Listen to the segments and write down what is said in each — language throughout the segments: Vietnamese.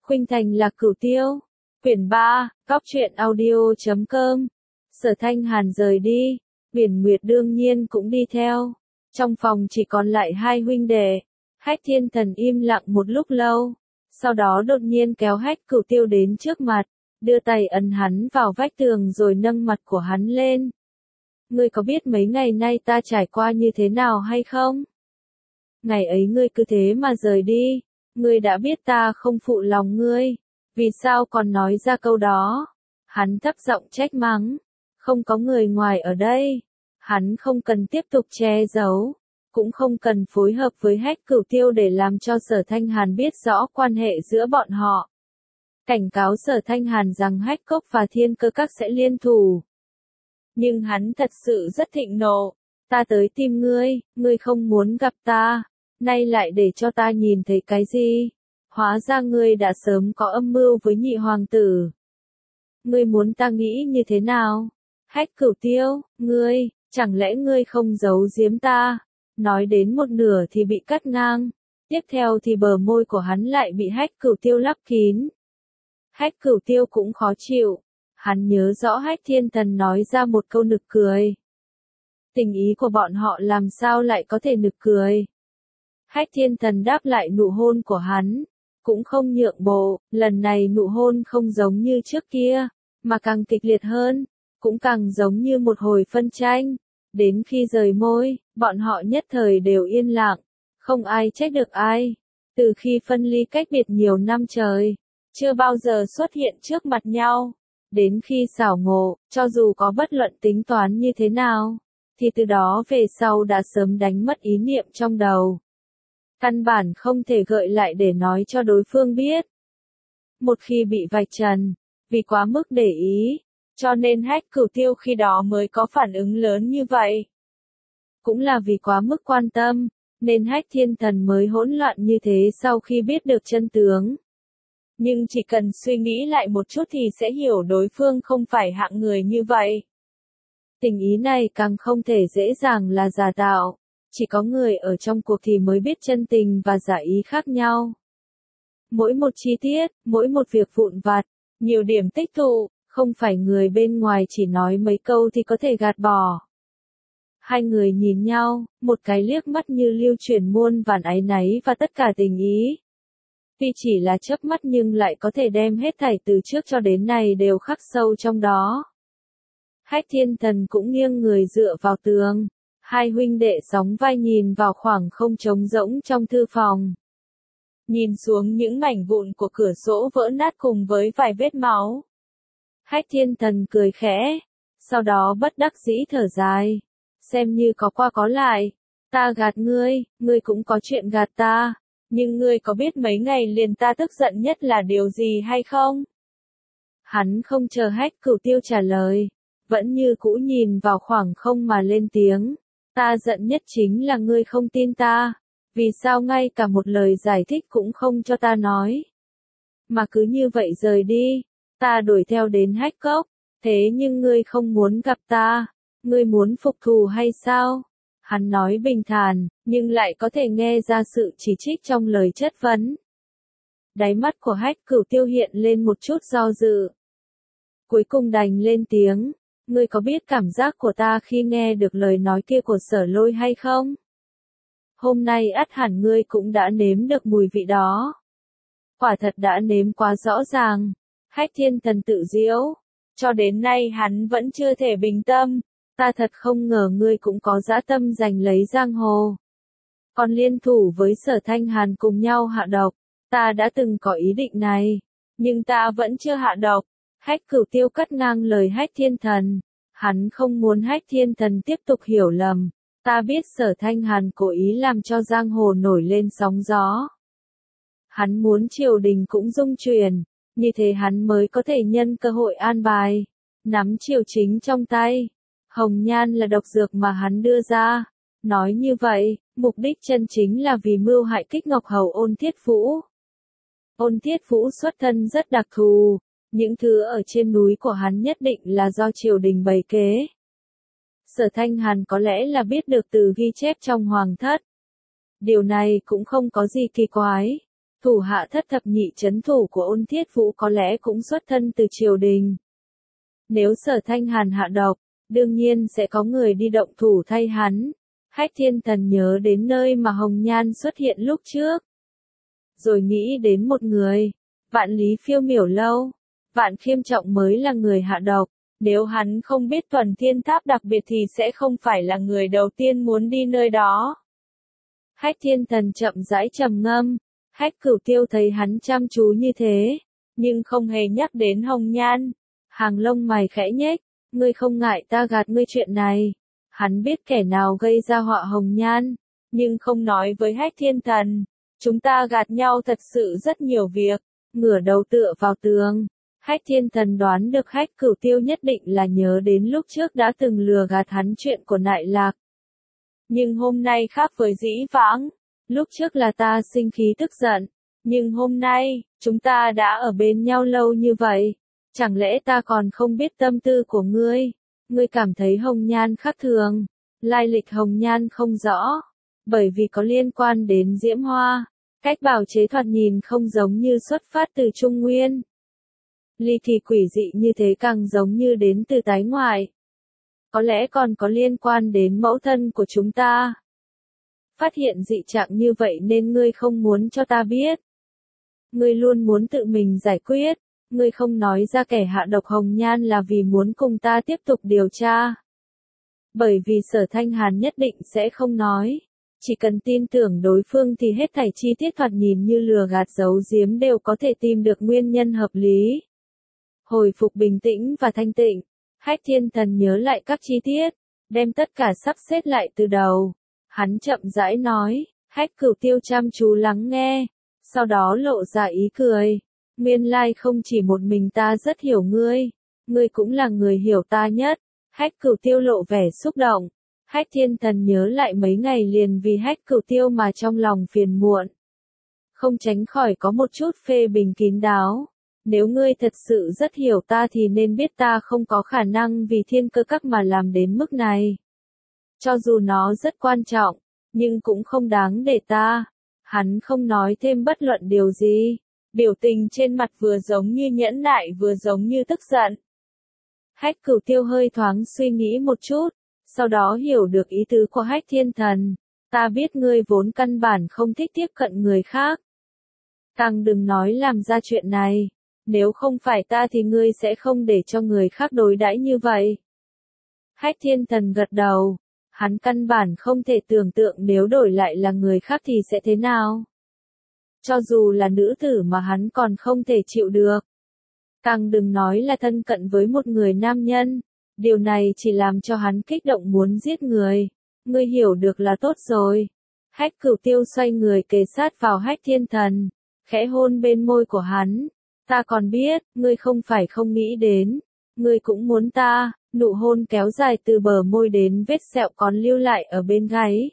Khuynh Thành Lạc Cửu Tiêu. Quyển 3, Cóc truyện audio.com. Sở Thanh Hàn rời đi, Biển Nguyệt đương nhiên cũng đi theo. Trong phòng chỉ còn lại hai huynh đệ. Hách Thiên Thần im lặng một lúc lâu, sau đó đột nhiên kéo Hách Cửu Tiêu đến trước mặt, đưa tay ấn hắn vào vách tường rồi nâng mặt của hắn lên. Ngươi có biết mấy ngày nay ta trải qua như thế nào hay không? Ngày ấy ngươi cứ thế mà rời đi, ngươi đã biết ta không phụ lòng ngươi, vì sao còn nói ra câu đó? Hắn thấp giọng trách mắng, không có người ngoài ở đây, hắn không cần tiếp tục che giấu, cũng không cần phối hợp với Hách Cửu Tiêu để làm cho Sở Thanh Hàn biết rõ quan hệ giữa bọn họ. Cảnh cáo Sở Thanh Hàn rằng Hách Cốc và Thiên Cơ Các sẽ liên thủ. Nhưng hắn thật sự rất thịnh nộ, ta tới tìm ngươi, ngươi không muốn gặp ta, nay lại để cho ta nhìn thấy cái gì? Hóa ra ngươi đã sớm có âm mưu với nhị hoàng tử. Ngươi muốn ta nghĩ như thế nào? Hách Cửu Tiêu, ngươi, chẳng lẽ ngươi không giấu giếm ta? Nói đến một nửa thì bị cắt ngang, tiếp theo thì bờ môi của hắn lại bị Hách Cửu Tiêu lấp kín. Hách Cửu Tiêu cũng khó chịu, hắn nhớ rõ Hách Thiên Thần nói ra một câu nực cười. Tình ý của bọn họ làm sao lại có thể nực cười? Hách Thiên Thần đáp lại nụ hôn của hắn, cũng không nhượng bộ, lần này nụ hôn không giống như trước kia, mà càng kịch liệt hơn, cũng càng giống như một hồi phân tranh. Đến khi rời môi, bọn họ nhất thời đều yên lặng, không ai trách được ai. Từ khi phân ly cách biệt nhiều năm trời, chưa bao giờ xuất hiện trước mặt nhau. Đến khi xảo ngộ, cho dù có bất luận tính toán như thế nào, thì từ đó về sau đã sớm đánh mất ý niệm trong đầu. Căn bản không thể gợi lại để nói cho đối phương biết. Một khi bị vạch trần, vì quá mức để ý, cho nên Hách Cửu Tiêu khi đó mới có phản ứng lớn như vậy. Cũng là vì quá mức quan tâm, nên Hách Thiên Thần mới hỗn loạn như thế sau khi biết được chân tướng. Nhưng chỉ cần suy nghĩ lại một chút thì sẽ hiểu đối phương không phải hạng người như vậy. Tình ý này càng không thể dễ dàng là giả tạo, chỉ có người ở trong cuộc thì mới biết chân tình và giả ý khác nhau. Mỗi một chi tiết, mỗi một việc vụn vặt, nhiều điểm tích tụ, không phải người bên ngoài chỉ nói mấy câu thì có thể gạt bỏ. Hai người nhìn nhau, một cái liếc mắt như lưu chuyển muôn vàn áy náy và tất cả tình ý. Tuy chỉ là chớp mắt nhưng lại có thể đem hết thảy từ trước cho đến nay đều khắc sâu trong đó. Hách Thiên Thần cũng nghiêng người dựa vào tường, hai huynh đệ sóng vai nhìn vào khoảng không trống rỗng trong thư phòng. Nhìn xuống những mảnh vụn của cửa sổ vỡ nát cùng với vài vết máu. Hách Thiên Thần cười khẽ, sau đó bất đắc dĩ thở dài, xem như có qua có lại, ta gạt ngươi, ngươi cũng có chuyện gạt ta, nhưng ngươi có biết mấy ngày liền ta tức giận nhất là điều gì hay không? Hắn không chờ Hách Cửu Tiêu trả lời, vẫn như cũ nhìn vào khoảng không mà lên tiếng, ta giận nhất chính là ngươi không tin ta, vì sao ngay cả một lời giải thích cũng không cho ta nói, mà cứ như vậy rời đi. Ta đuổi theo đến Hách Cốc, thế nhưng ngươi không muốn gặp ta, ngươi muốn phục thù hay sao? Hắn nói bình thản, nhưng lại có thể nghe ra sự chỉ trích trong lời chất vấn. Đáy mắt của Hách Cửu Tiêu hiện lên một chút do dự. Cuối cùng đành lên tiếng, ngươi có biết cảm giác của ta khi nghe được lời nói kia của Sở Lôi hay không? Hôm nay ắt hẳn ngươi cũng đã nếm được mùi vị đó. Quả thật đã nếm quá rõ ràng. Hách Thiên Thần tự giễu, cho đến nay hắn vẫn chưa thể bình tâm, ta thật không ngờ ngươi cũng có dã tâm giành lấy giang hồ. Còn liên thủ với Sở Thanh Hàn cùng nhau hạ độc, ta đã từng có ý định này, nhưng ta vẫn chưa hạ độc. Hách Cửu Tiêu cắt ngang lời Hách Thiên Thần, hắn không muốn Hách Thiên Thần tiếp tục hiểu lầm, ta biết Sở Thanh Hàn cố ý làm cho giang hồ nổi lên sóng gió. Hắn muốn triều đình cũng rung chuyển. Như thế hắn mới có thể nhân cơ hội an bài, nắm triều chính trong tay. Hồng nhan là độc dược mà hắn đưa ra. Nói như vậy, mục đích chân chính là vì mưu hại Kích Ngọc Hầu Ôn Thiết Vũ. Ôn Thiết Vũ xuất thân rất đặc thù, những thứ ở trên núi của hắn nhất định là do triều đình bày kế. Sở Thanh Hàn có lẽ là biết được từ ghi chép trong hoàng thất. Điều này cũng không có gì kỳ quái. Thủ hạ thất thập nhị trấn thủ của Ôn Thiết Vũ có lẽ cũng xuất thân từ triều đình. Nếu Sở Thanh Hàn hạ độc, đương nhiên sẽ có người đi động thủ thay hắn. Hách Thiên Thần nhớ đến nơi mà Hồng Nhan xuất hiện lúc trước. Rồi nghĩ đến một người, Vạn Lý Phiêu Miểu Lâu. Vạn Khiêm Trọng mới là người hạ độc. Nếu hắn không biết Thuần Thiên Tháp đặc biệt thì sẽ không phải là người đầu tiên muốn đi nơi đó. Hách Thiên Thần chậm rãi trầm ngâm. Hách Cửu Tiêu thấy hắn chăm chú như thế, nhưng không hề nhắc đến Hồng Nhan. Hàng lông mày khẽ nhếch, ngươi không ngại ta gạt ngươi chuyện này. Hắn biết kẻ nào gây ra họa Hồng Nhan, nhưng không nói với Hách Thiên Thần. Chúng ta gạt nhau thật sự rất nhiều việc, ngửa đầu tựa vào tường. Hách Thiên Thần đoán được Hách Cửu Tiêu nhất định là nhớ đến lúc trước đã từng lừa gạt hắn chuyện của Nại Lạc. Nhưng hôm nay khác với dĩ vãng. Lúc trước là ta sinh khí tức giận, nhưng hôm nay, chúng ta đã ở bên nhau lâu như vậy. Chẳng lẽ ta còn không biết tâm tư của ngươi? Ngươi cảm thấy Hồng Nhan khác thường, lai lịch Hồng Nhan không rõ, bởi vì có liên quan đến Diễm Hoa. Cách bào chế thoạt nhìn không giống như xuất phát từ Trung Nguyên. Ly kỳ quỷ dị như thế càng giống như đến từ tái ngoại. Có lẽ còn có liên quan đến mẫu thân của chúng ta. Phát hiện dị trạng như vậy nên ngươi không muốn cho ta biết. Ngươi luôn muốn tự mình giải quyết. Ngươi không nói ra kẻ hạ độc Hồng Nhan là vì muốn cùng ta tiếp tục điều tra. Bởi vì Sở Thanh Hàn nhất định sẽ không nói. Chỉ cần tin tưởng đối phương thì hết thảy chi tiết thoạt nhìn như lừa gạt giấu giếm đều có thể tìm được nguyên nhân hợp lý. Hồi phục bình tĩnh và thanh tịnh, Hách Thiên Thần nhớ lại các chi tiết, đem tất cả sắp xếp lại từ đầu. Hắn chậm rãi nói, Hách Cửu Tiêu chăm chú lắng nghe, sau đó lộ ra ý cười. Nguyên lai không chỉ một mình ta rất hiểu ngươi cũng là người hiểu ta nhất. Hách Cửu Tiêu lộ vẻ xúc động. Hách Thiên Thần nhớ lại mấy ngày liền vì Hách Cửu Tiêu mà trong lòng phiền muộn. Không tránh khỏi có một chút phê bình kín đáo. Nếu ngươi thật sự rất hiểu ta thì nên biết ta không có khả năng vì Thiên Cơ Các mà làm đến mức này. Cho dù nó rất quan trọng, nhưng cũng không đáng để ta. Hắn không nói thêm bất luận điều gì. Biểu tình trên mặt vừa giống như nhẫn nại vừa giống như tức giận. Hách Cửu Tiêu hơi thoáng suy nghĩ một chút, sau đó hiểu được ý tứ của Hách Thiên Thần. Ta biết ngươi vốn căn bản không thích tiếp cận người khác. Càng đừng nói làm ra chuyện này. Nếu không phải ta thì ngươi sẽ không để cho người khác đối đãi như vậy. Hách Thiên Thần gật đầu. Hắn căn bản không thể tưởng tượng nếu đổi lại là người khác thì sẽ thế nào. Cho dù là nữ tử mà hắn còn không thể chịu được. Càng đừng nói là thân cận với một người nam nhân. Điều này chỉ làm cho hắn kích động muốn giết người. Ngươi hiểu được là tốt rồi. Hách Cửu Tiêu xoay người kề sát vào Hách Thiên Thần. Khẽ hôn bên môi của hắn. Ta còn biết, ngươi không phải không nghĩ đến. Ngươi cũng muốn ta. Nụ hôn kéo dài từ bờ môi đến vết sẹo còn lưu lại ở bên gáy.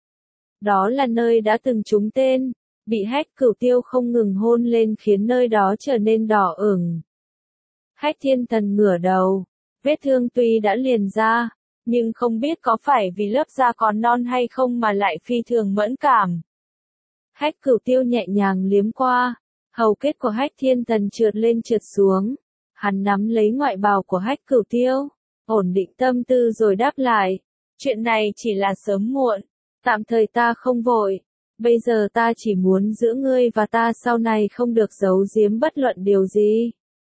Đó là nơi đã từng trúng tên. Bị Hách Cửu Tiêu không ngừng hôn lên khiến nơi đó trở nên đỏ ửng. Hách Thiên Thần ngửa đầu. Vết thương tuy đã liền ra, nhưng không biết có phải vì lớp da còn non hay không mà lại phi thường mẫn cảm. Hách Cửu Tiêu nhẹ nhàng liếm qua. Hầu kết của Hách Thiên Thần trượt lên trượt xuống. Hắn nắm lấy ngoại bào của Hách Cửu Tiêu. Ổn định tâm tư rồi đáp lại. Chuyện này chỉ là sớm muộn. Tạm thời ta không vội. Bây giờ ta chỉ muốn giữ ngươi và ta sau này không được giấu giếm bất luận điều gì.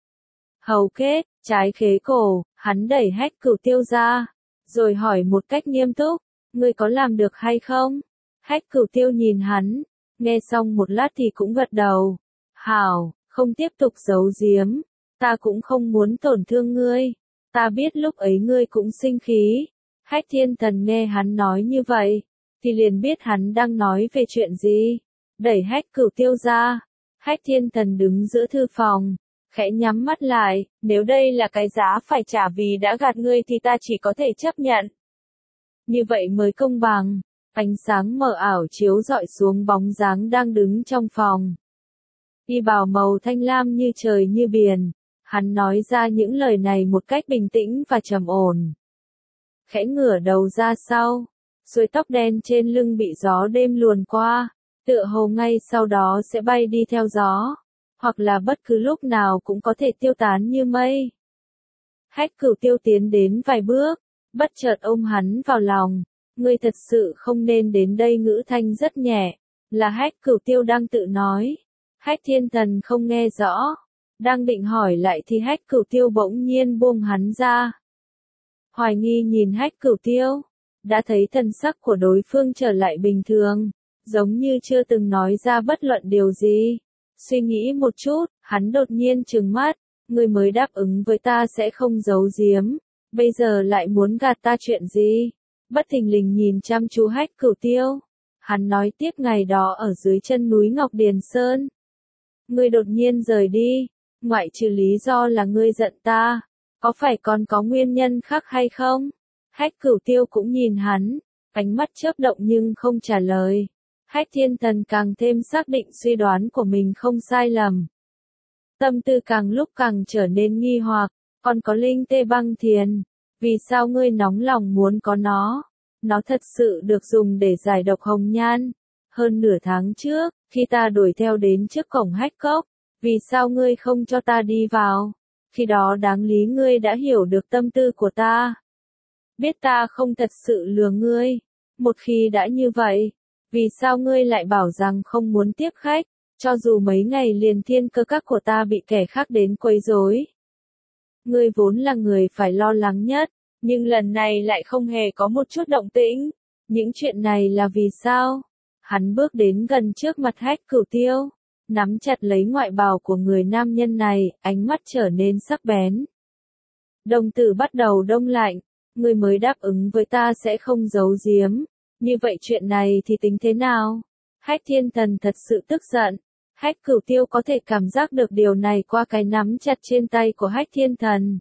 Hầu kết, trái khế cổ, hắn đẩy Hách Cửu Tiêu ra. Rồi hỏi một cách nghiêm túc. Ngươi có làm được hay không? Hách Cửu Tiêu nhìn hắn. Nghe xong một lát thì cũng gật đầu. Hảo, không tiếp tục giấu giếm. Ta cũng không muốn tổn thương ngươi. Ta biết lúc ấy ngươi cũng sinh khí. Hách Thiên Thần nghe hắn nói như vậy, thì liền biết hắn đang nói về chuyện gì. Đẩy Hách Cửu Tiêu ra. Hách Thiên Thần đứng giữa thư phòng, khẽ nhắm mắt lại. Nếu đây là cái giá phải trả vì đã gạt ngươi thì ta chỉ có thể chấp nhận. Như vậy mới công bằng. Ánh sáng mờ ảo chiếu rọi xuống bóng dáng đang đứng trong phòng. Y bào màu thanh lam như trời như biển. Hắn nói ra những lời này một cách bình tĩnh và trầm ổn. Khẽ ngửa đầu ra sau. Xuôi tóc đen trên lưng bị gió đêm luồn qua. tựa hồ ngay sau đó sẽ bay đi theo gió, hoặc là bất cứ lúc nào cũng có thể tiêu tán như mây. Hách Cửu Tiêu tiến đến vài bước, bất chợt ôm hắn vào lòng. Ngươi thật sự không nên đến đây, ngữ thanh rất nhẹ, là Hách Cửu Tiêu đang tự nói. Hách Thiên Thần không nghe rõ, đang định hỏi lại thì Hách Cửu Tiêu bỗng nhiên buông hắn ra. Hoài nghi nhìn Hách Cửu Tiêu, đã thấy thần sắc của đối phương trở lại bình thường, giống như chưa từng nói ra bất luận điều gì. Suy nghĩ một chút, hắn đột nhiên trừng mắt, ngươi mới đáp ứng với ta sẽ không giấu giếm, bây giờ lại muốn gạt ta chuyện gì? Bất thình lình nhìn chăm chú Hách Cửu Tiêu, hắn nói tiếp, ngày đó ở dưới chân núi Ngọc Điền Sơn. Ngươi đột nhiên rời đi, ngoại trừ lý do là ngươi giận ta, có phải còn có nguyên nhân khác hay không? Hách Cửu Tiêu cũng nhìn hắn, ánh mắt chớp động nhưng không trả lời. Hách Thiên Thần càng thêm xác định suy đoán của mình không sai lầm. Tâm tư càng lúc càng trở nên nghi hoặc, còn có linh tê băng thiền, vì sao ngươi nóng lòng muốn có nó? Nó thật sự được dùng để giải độc hồng nhan. Hơn nửa tháng trước, khi ta đuổi theo đến trước cổng Hách Cốc, vì sao ngươi không cho ta đi vào? Khi đó đáng lý ngươi đã hiểu được tâm tư của ta. Biết ta không thật sự lừa ngươi. Một khi đã như vậy, vì sao ngươi lại bảo rằng không muốn tiếp khách, cho dù mấy ngày liền thiên cơ các của ta bị kẻ khác đến quấy rối? Ngươi vốn là người phải lo lắng nhất, nhưng lần này lại không hề có một chút động tĩnh. Những chuyện này là vì sao? Hắn bước đến gần trước mặt Hách Cửu Tiêu, nắm chặt lấy ngoại bào của người nam nhân này, ánh mắt trở nên sắc bén. Đồng tử bắt đầu đông lạnh, ngươi mới đáp ứng với ta sẽ không giấu giếm, như vậy chuyện này thì tính thế nào? Hách Thiên Thần thật sự tức giận. Hách Cửu Tiêu có thể cảm giác được điều này qua cái nắm chặt trên tay của Hách Thiên Thần.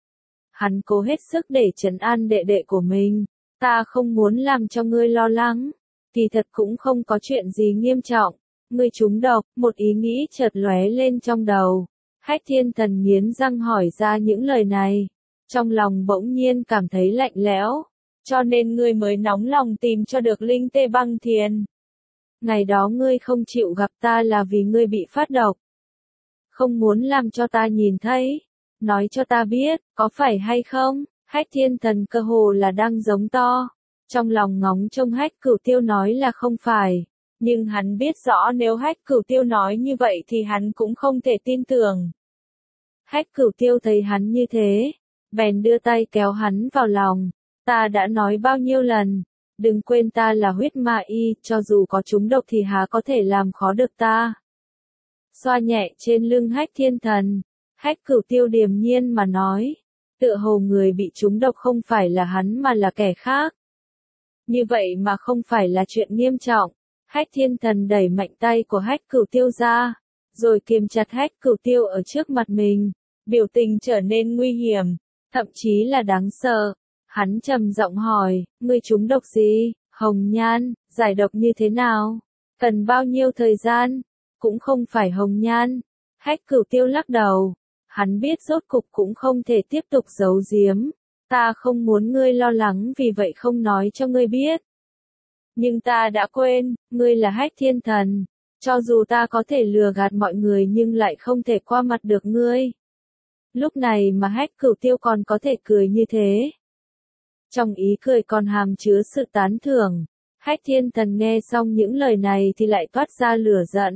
Hắn cố hết sức để trấn an đệ đệ của mình. Ta không muốn làm cho ngươi lo lắng. Kỳ thật cũng không có chuyện gì nghiêm trọng. Ngươi trúng độc, một ý nghĩ chợt lóe lên trong đầu. Hách Thiên Thần nghiến răng hỏi ra những lời này. Trong lòng bỗng nhiên cảm thấy lạnh lẽo. Cho nên ngươi mới nóng lòng tìm cho được linh tê băng thiền. Ngày đó ngươi không chịu gặp ta là vì ngươi bị phát độc. Không muốn làm cho ta nhìn thấy. Nói cho ta biết, có phải hay không? Hách Thiên Thần cơ hồ là đang giống to. Trong lòng ngóng trông Hách Cửu Tiêu nói là không phải. Nhưng hắn biết rõ nếu Hách Cửu Tiêu nói như vậy thì hắn cũng không thể tin tưởng. Hách Cửu Tiêu thấy hắn như thế, bèn đưa tay kéo hắn vào lòng. Ta đã nói bao nhiêu lần, đừng quên ta là huyết ma y, cho dù có trúng độc thì há có thể làm khó được ta. Xoa nhẹ trên lưng Hách Thiên Thần, Hách Cửu Tiêu điềm nhiên mà nói, tựa hồ người bị trúng độc không phải là hắn mà là kẻ khác. Như vậy mà không phải là chuyện nghiêm trọng. Hách Thiên Thần đẩy mạnh tay của Hách Cửu Tiêu ra, rồi kiềm chặt Hách Cửu Tiêu ở trước mặt mình, biểu tình trở nên nguy hiểm, thậm chí là đáng sợ. Hắn trầm giọng hỏi, ngươi trúng độc gì? Hồng nhan, giải độc như thế nào? Cần bao nhiêu thời gian? Cũng không phải hồng nhan. Hách Cửu Tiêu lắc đầu. Hắn biết rốt cục cũng không thể tiếp tục giấu giếm. Ta không muốn ngươi lo lắng vì vậy không nói cho ngươi biết. Nhưng ta đã quên, ngươi là Hách Thiên Thần. Cho dù ta có thể lừa gạt mọi người nhưng lại không thể qua mặt được ngươi. Lúc này mà Hách Cửu Tiêu còn có thể cười như thế. Trong ý cười còn hàm chứa sự tán thưởng. Hách Thiên Thần nghe xong những lời này thì lại toát ra lửa giận.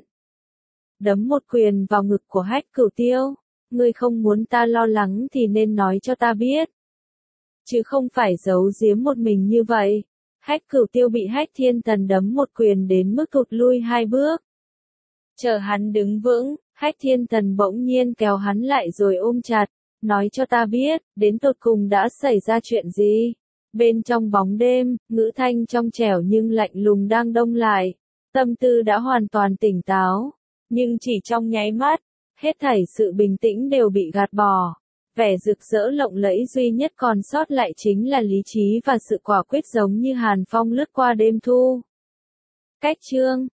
Đấm một quyền vào ngực của Hách Cửu Tiêu. Ngươi không muốn ta lo lắng thì nên nói cho ta biết. Chứ không phải giấu giếm một mình như vậy. Hách Cửu Tiêu bị Hách Thiên Thần đấm một quyền đến mức thụt lui 2 bước. Chờ hắn đứng vững, Hách Thiên Thần bỗng nhiên kéo hắn lại rồi ôm chặt. Nói cho ta biết, đến tột cùng đã xảy ra chuyện gì? Bên trong bóng đêm, ngữ thanh trong trẻo nhưng lạnh lùng đang đông lại. Tâm tư đã hoàn toàn tỉnh táo. Nhưng chỉ trong nháy mắt, hết thảy sự bình tĩnh đều bị gạt bỏ. Vẻ rực rỡ lộng lẫy duy nhất còn sót lại chính là lý trí và sự quả quyết giống như hàn phong lướt qua đêm thu. Cách chương